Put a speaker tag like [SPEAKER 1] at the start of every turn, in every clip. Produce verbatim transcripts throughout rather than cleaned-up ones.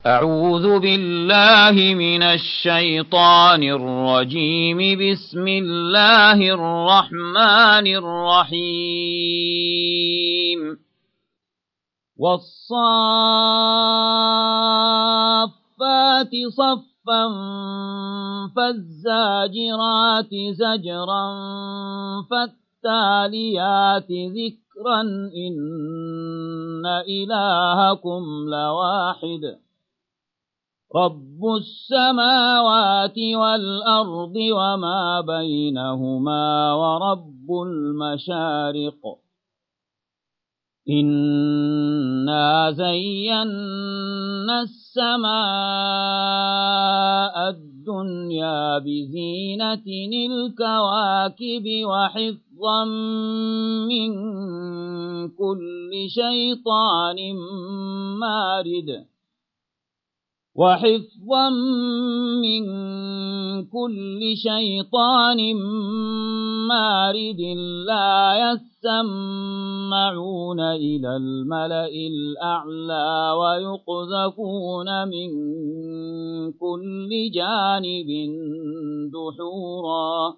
[SPEAKER 1] أعوذ بالله من الشيطان الرجيم. بسم الله الرحمن الرحيم. والصافات صفا فالزاجرات زجرا فالتاليات ذكرا إن إلهكم لواحد رب السماوات والأرض وما بينهما ورب المشارق. إنا زينا السماء الدنيا بزينة الكواكب وحفظا من كل شيطان مارد وحفظا من كل شيطان مارد لا يسمعون إلى الملأ الأعلى ويقذفون من كل جانب دحورا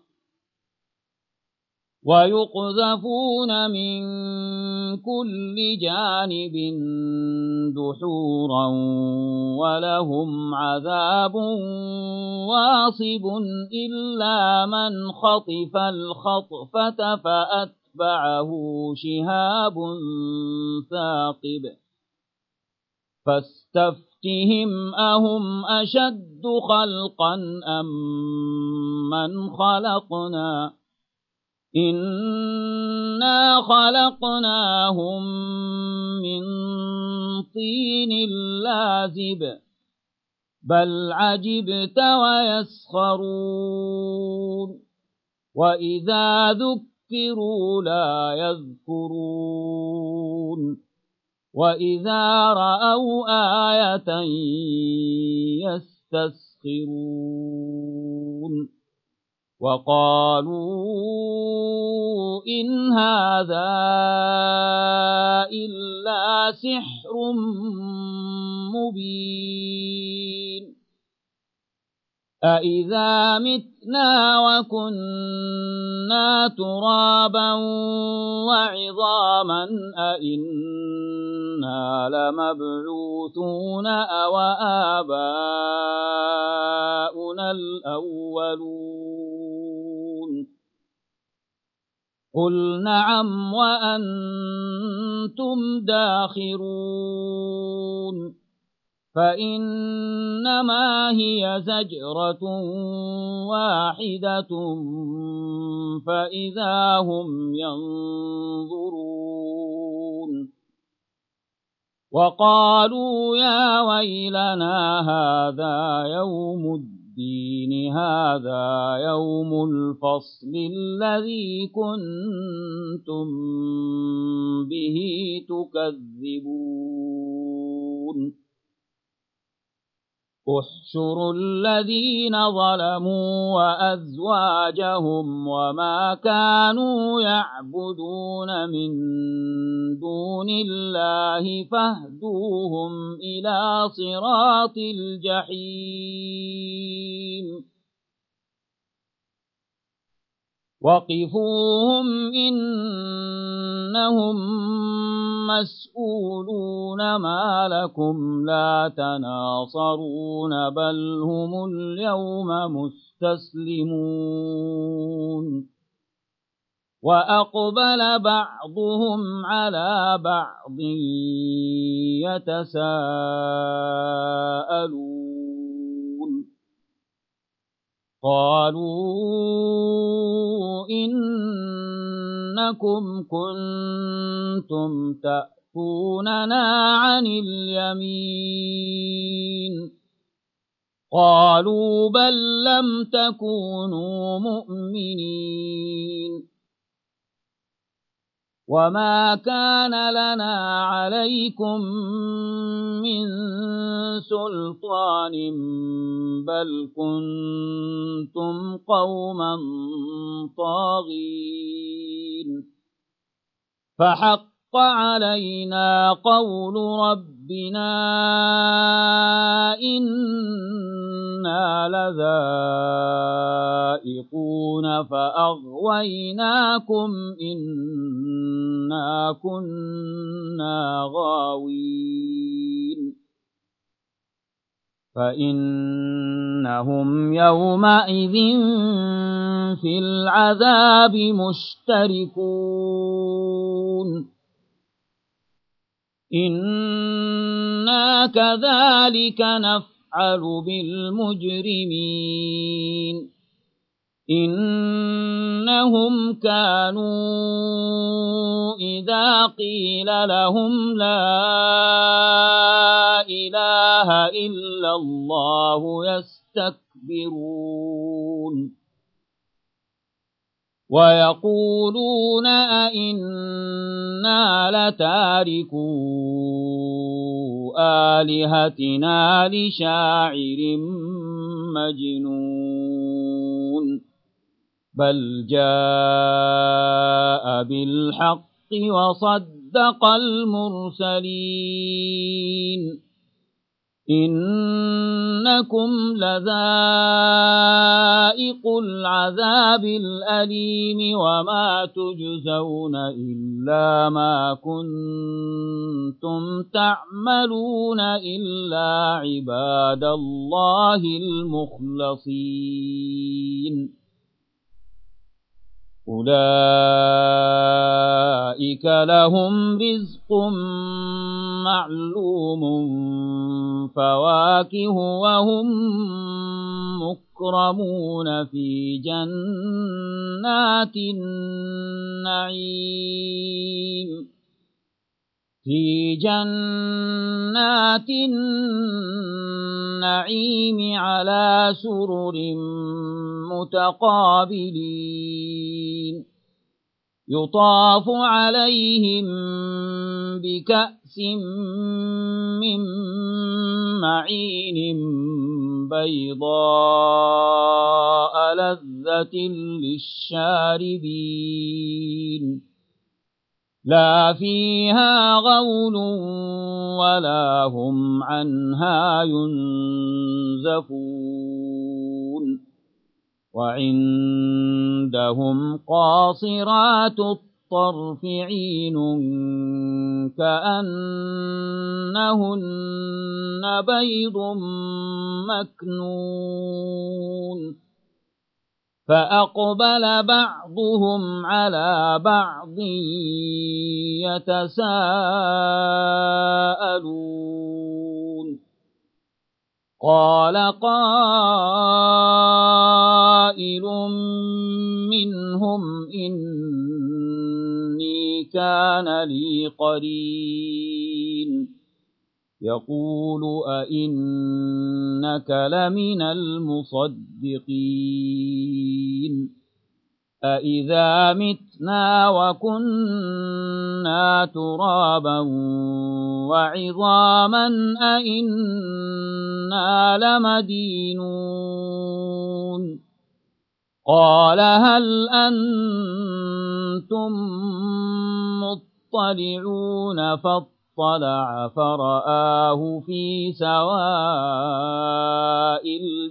[SPEAKER 1] ويقذفون من كل جانب دحورا ولهم عذاب واصب إلا من خطف الخطفة فأتبعه شهاب ثاقب فاستفتهم أهم أشد خلقا أم من خلقنا إنا خلقناهم من طين لازب بل عجبت ويسخرون وإذا ذكروا لا يذكرون وإذا رأوا آية يستسخرون وقالوا إن هذا إلا سحر مبين أإذا متنا وكنا ترابا وعظاما أإنا لمبعوثون أو آباؤنا الأولون قل نعم وأنتم داخرون فإنما هي زجرة واحدة فإذا هم ينظرون وقالوا يا ويلنا هذا يوم الدين هذا يوم الفصل الذي كنتم به تكذبون احشروا الذين ظلموا وأزواجهم وما كانوا يعبدون من دون الله فاهدوهم إلى صراط الجحيم وقفوهم إنهم مسؤولون ما لكم لا تناصرون بل هم اليوم مستسلمون وأقبل بعضهم على بعض يتساءلون قالوا إنكم كنتم تأتوننا عن اليمين قالوا بل لم تكونوا مؤمنين وما كان لنا عليكم من سلطان بل كنتم قوما طاغين فحق علينا قول ربنا إنا لذائقون فأغويناكم إنا كنا غاوين فإنهم يومئذ في العذاب مشتركون إنا كذلك نفعل بالمجرمين إنهم كانوا إذا قيل لهم لا إله إلا الله يستكبرون ويقولون أئنا لتاركو آلهتنا لشاعر مجنون بل جاء بالحق وصدق المرسلين إنكم لذائق العذاب الأليم وما تجزون إلا ما كنتم تعملون إلا عباد الله المخلصين أولئك لهم رزق معلوم فواكه وهم مكرمون في جنات النعيم في جنات النعيم على سرر متقابلين يطاف عليهم بكأس من معين بيضاء لذة للشاربين لا فيها غول ولا هم عنها ينزفون وعندهم قاصرات الطرف عين كأنهن بيض مكنون فأقبل بعضهم على بعض يتساءلون قال قائل منهم إني كان لي قرين يقول أئنك لمن المصدقين أئذا متنا وكنا ترابا وعظاما أئنا لمدينون قال هل أنتم مطلعون فاطلع فرآه في سواء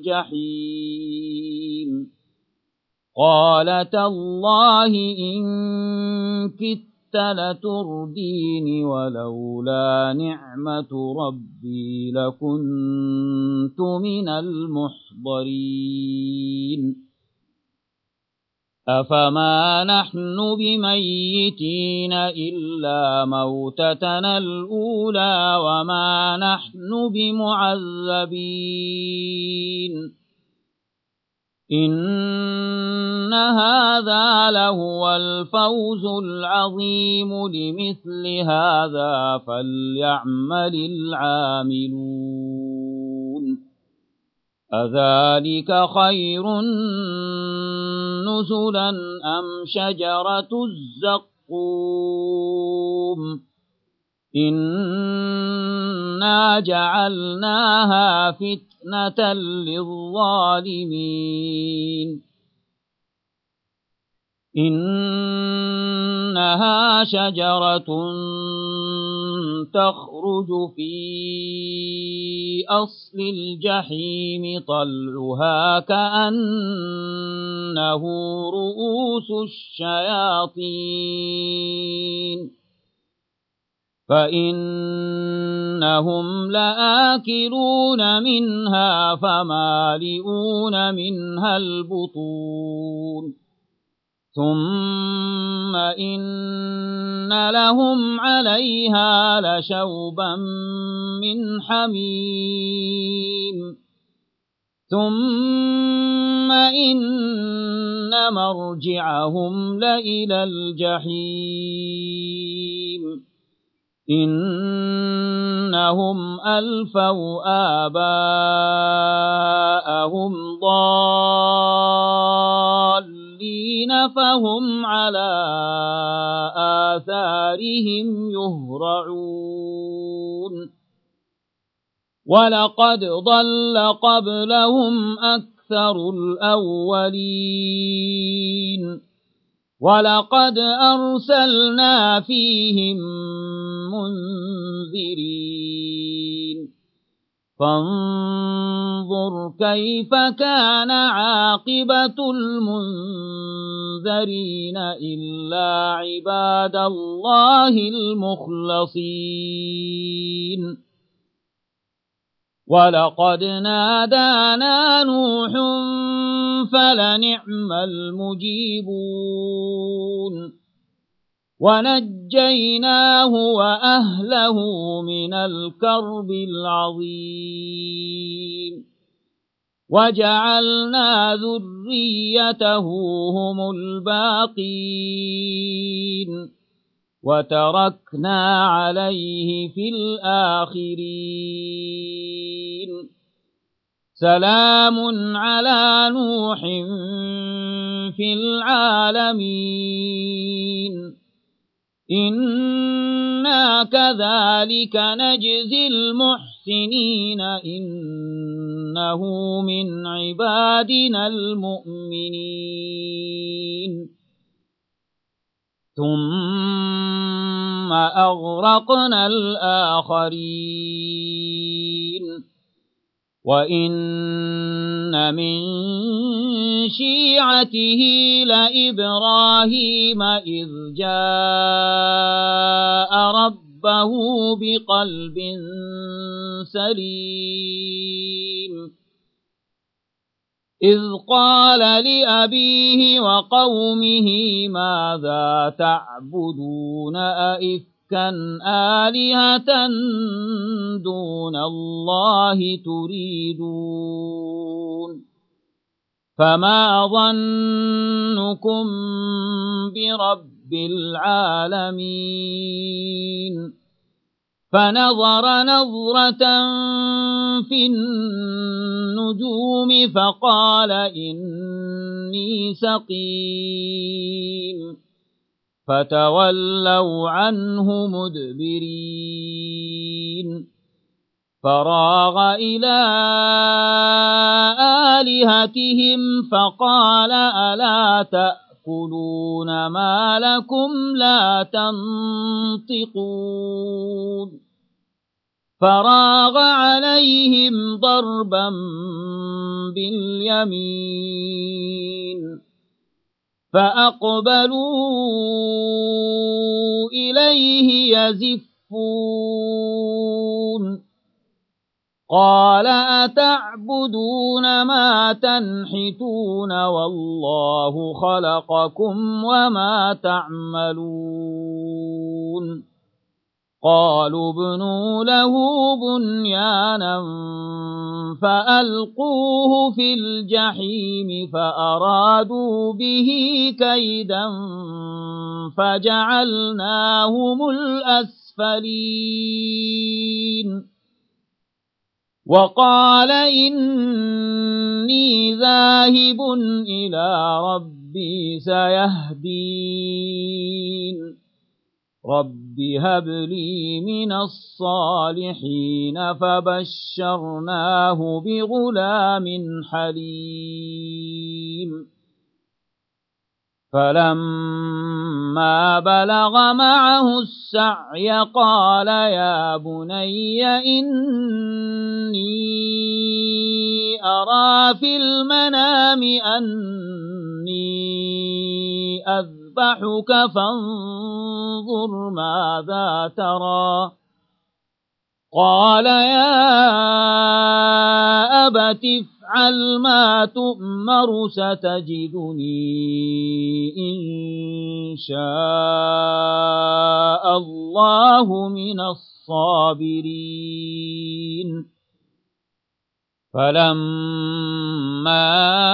[SPEAKER 1] الجحيم قال تالله إن كدت لتردين ولولا نعمة ربي لكنت من المحضرين أفما نحن بميتين إلا موتتنا الأولى وما نحن بمعذبين إن هذا لهو الفوز العظيم لمثل هذا فليعمل العاملون أذلك خير نزلا أم شجرة الزقوم إنا جعلناها فتنة للظالمين إنها شجرة تخرج في أصل الجحيم طلعها كأنه رؤوس الشياطين فإنهم لآكلون منها فمالئون منها البطون ثم إن لهم عليها لشوبا من حميم ثم إن مرجعهم لإلى الجحيم إنهم ألفوا آباءهم ضالين فهم على آثارهم يهرعون ولقد ضل قبلهم أكثر الأولين ولقد أرسلنا فيهم منذرين فانظر كيف كان عاقبة المنذرين إلا عباد الله المخلصين ولقد نادانا نوح فلنعم المجيبون ونجيناه وأهله من الكرب العظيم وجعلنا ذريته هم الباقين وتركنا عليه في الآخرين سلام على نوح في العالمين إنا كذلك نجزي المحسنين إنه من عبادنا المؤمنين ثم أغرقنا الآخرين وإن من شيعته لإبراهيم إذ جاء ربه بقلب سليم إذ قال لأبيه وقومه ماذا تعبدون أئفكا آلهة دون الله تريدون فما ظنكم برب العالمين فنظر نظرة في النجوم فقال إني سقيم فتولوا عنه مدبرين فراغ إلى آلهتهم فقال ألا تأكلون ما لكم لا تنطقون فراغ عليهم ضربا باليمين فأقبلوا إليه يزفون قال أتعبدون ما تنحتون والله خلقكم وما تعملون قالوا ابنوا له بنيانا فألقوه في الجحيم فأرادوا به كيدا فجعلناهم الأسفلين وقال إني ذاهب إلى ربي سيهدين رب هب لي من الصالحين فبشرناه بغلام حليم فلما بلغ معه السعي قال يا بني إني أرى في المنام أني أذبحك فانظر ماذا ترى قال يا أبت افعل ما تؤمر ستجدني إن شاء الله من الصابرين فلما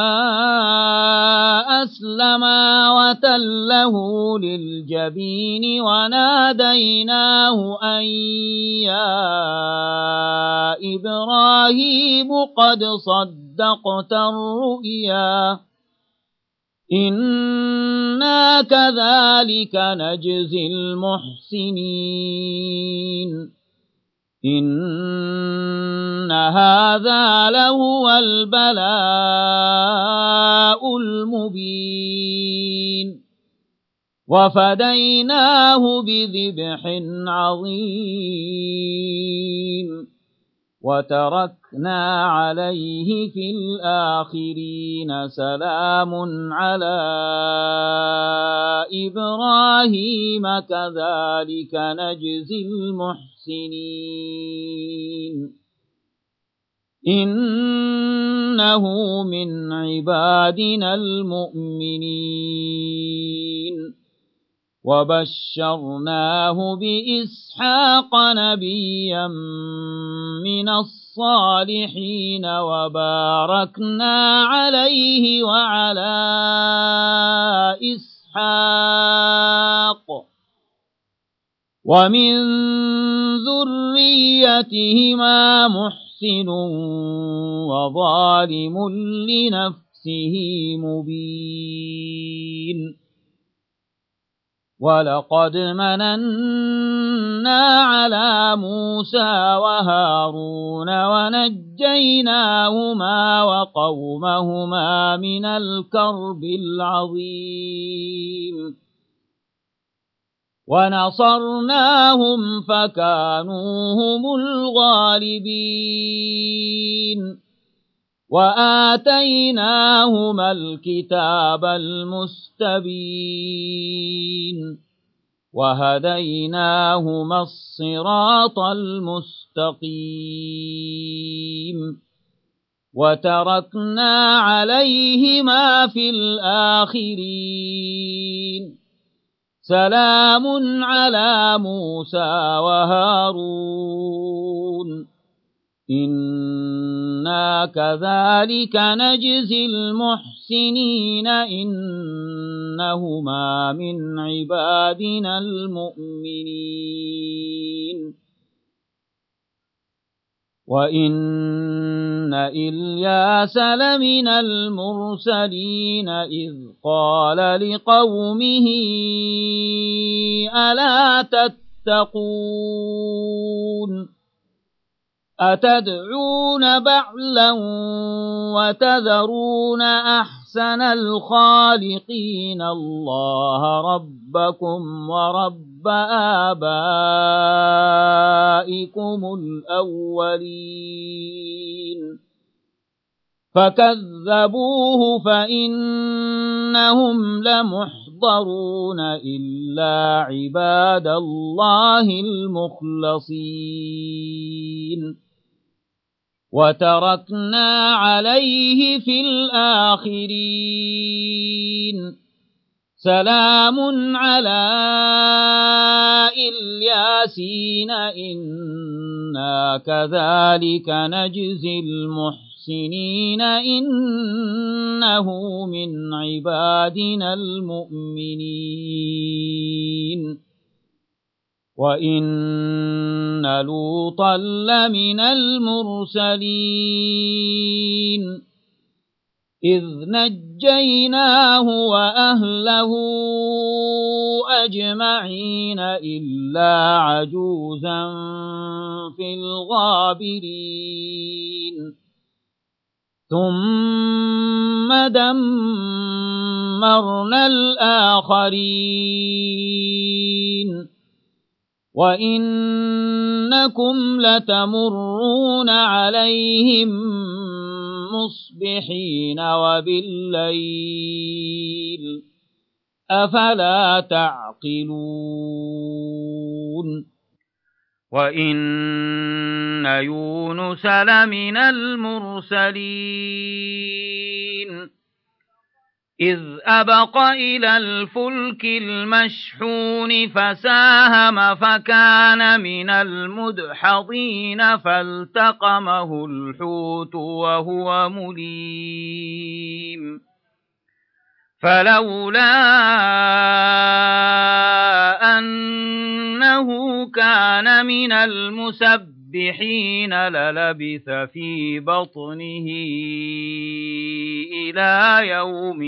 [SPEAKER 1] أسلما وتله للجبين وناديناه أن يا إبراهيم قد صدقت الرؤيا إنا كذلك نجزي المحسنين إن هذا لهو البلاء المبين وفديناه بذبح عظيم وتركنا عليه في الآخرين سلام على إبراهيم كذلك نجزي المحسنين إنه من عبادنا المؤمنين وبشرناه بإسحاق نبيا من الصالحين وباركنا عليه وعلى إسحاق ومن ذريتهما محسن وظالم لنفسه مبين ولقد مننا على موسى وهارون ونجيناهما وقومهما من الكرب العظيم ونصرناهم فكانوا هم الغالبين وآتيناهما الكتاب المستبين وهديناهما الصراط المستقيم وتركنا عليهما في الآخرين سلام على موسى وهارون إنا كذلك نجزي المحسنين إنهما من عبادنا المؤمنين وإن إلياس لمن المرسلين إذ قال لقومه ألا تتقون أتدعون بعلا وتذرون أحسن الخالقين الله ربكم ورب آبائكم الأولين فكذبوه فإنهم لمحضرون إلا عباد الله المخلصين وتركنا عليه في الآخرين سلام على الياسين إنا كذلك نجزي المحسنين إنه من عبادنا المؤمنين وإن لوطا لمن المرسلين إذ نجيناه وأهله أجمعين إلا عجوزا في الغابرين ثم دمرنا ودمرنا الآخرين وإنكم لتمرون عليهم مصبحين وبالليل أفلا تعقلون وإن يونس لمن المرسلين إذ أبق إلى الفلك المشحون فساهم فكان من المدحضين فالتقمه الحوت وهو مليم فلولا أنه كان من المسبحين للبث في بطنه إلى يوم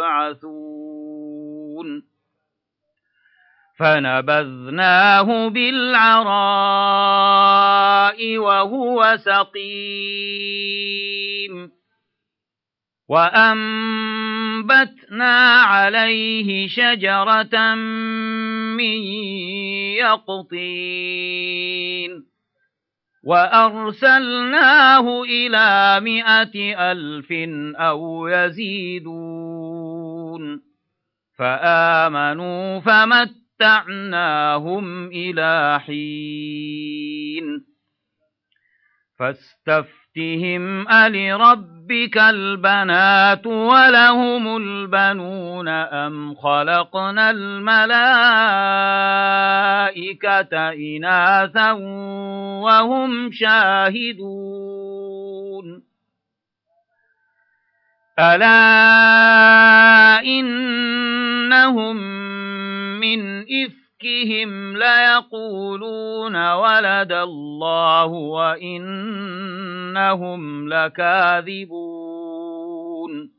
[SPEAKER 1] يبعثون فنبذناه بالعراء وهو سقيم وأنبتنا عليه شجرة من يقطين وأرسلناه إلى مائة ألف أو يزيدون فآمنوا فمتعناهم إلى حين فاستفتهم ألربك البنات ولهم البنون أم خلقنا الملائكة إناثا وهم شاهدون ألا إنهم من إفكهم ليقولون ولد الله وإنهم لكاذبون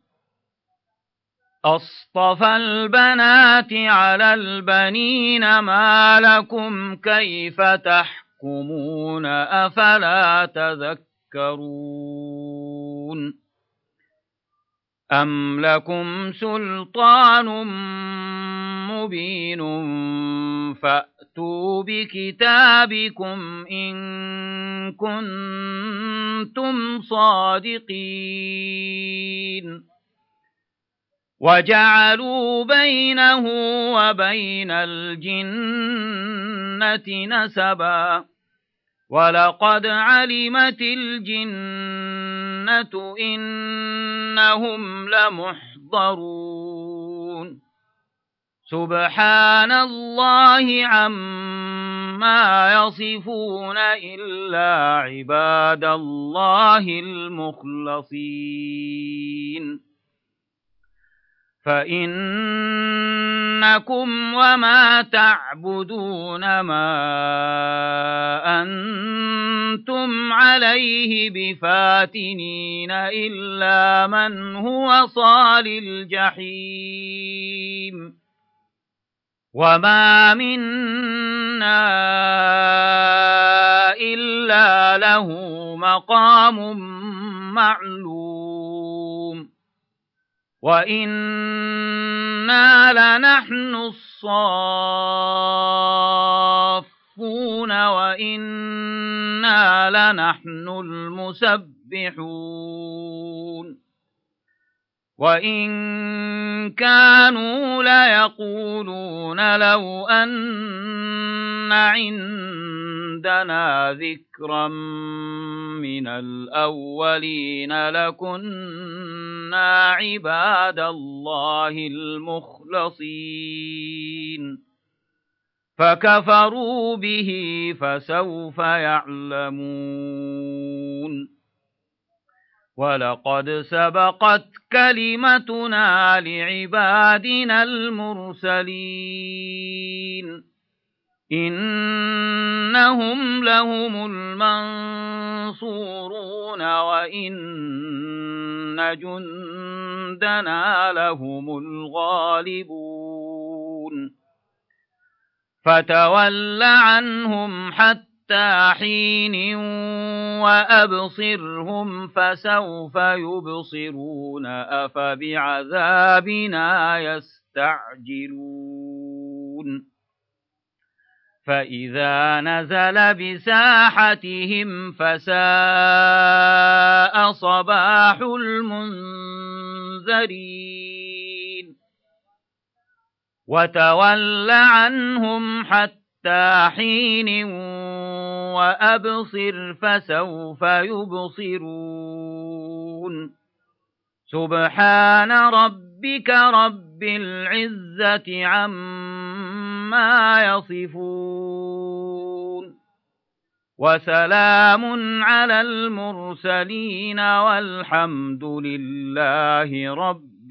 [SPEAKER 1] أصطفى البنات على البنين ما لكم كيف تحكمون أفلا تذكرون أم لكم سلطان مبين فأتوا بكتابكم إن كنتم صادقين وجعلوا بينه وبين الجنة نسبا ولقد علمت الجنة إنهم لمحضرون سبحان الله عما يصفون إلا عباد الله المخلصين فإنكم وما تعبدون ما أنتم عليه بفاتنين إلا من هو صال الجحيم وما منا إلا له مقام معلوم وإنا لنحن الصافون وإنا لنحن المسبحون وإن كانوا ليقولون لو أن عندنا ذكرا من الأولين لكنا عباد الله المخلصين فكفروا به فسوف يعلمون ولقد سبقت كلمتنا لعبادنا المرسلين إنهم لهم المنصورون وإن جندنا لهم الغالبون فتول عنهم حتى حتى حين وأبصرهم فسوف يبصرون أفبعذابنا يستعجلون فإذا نزل بساحتهم فساء صباح المنذرين وتول عنهم حتى حين وأبصر فسوف يبصرون سبحان ربك رب العزة عما يصفون وسلام على المرسلين والحمد لله رب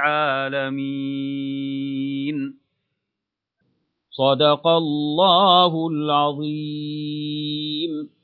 [SPEAKER 1] العالمين صدق الله العظيم.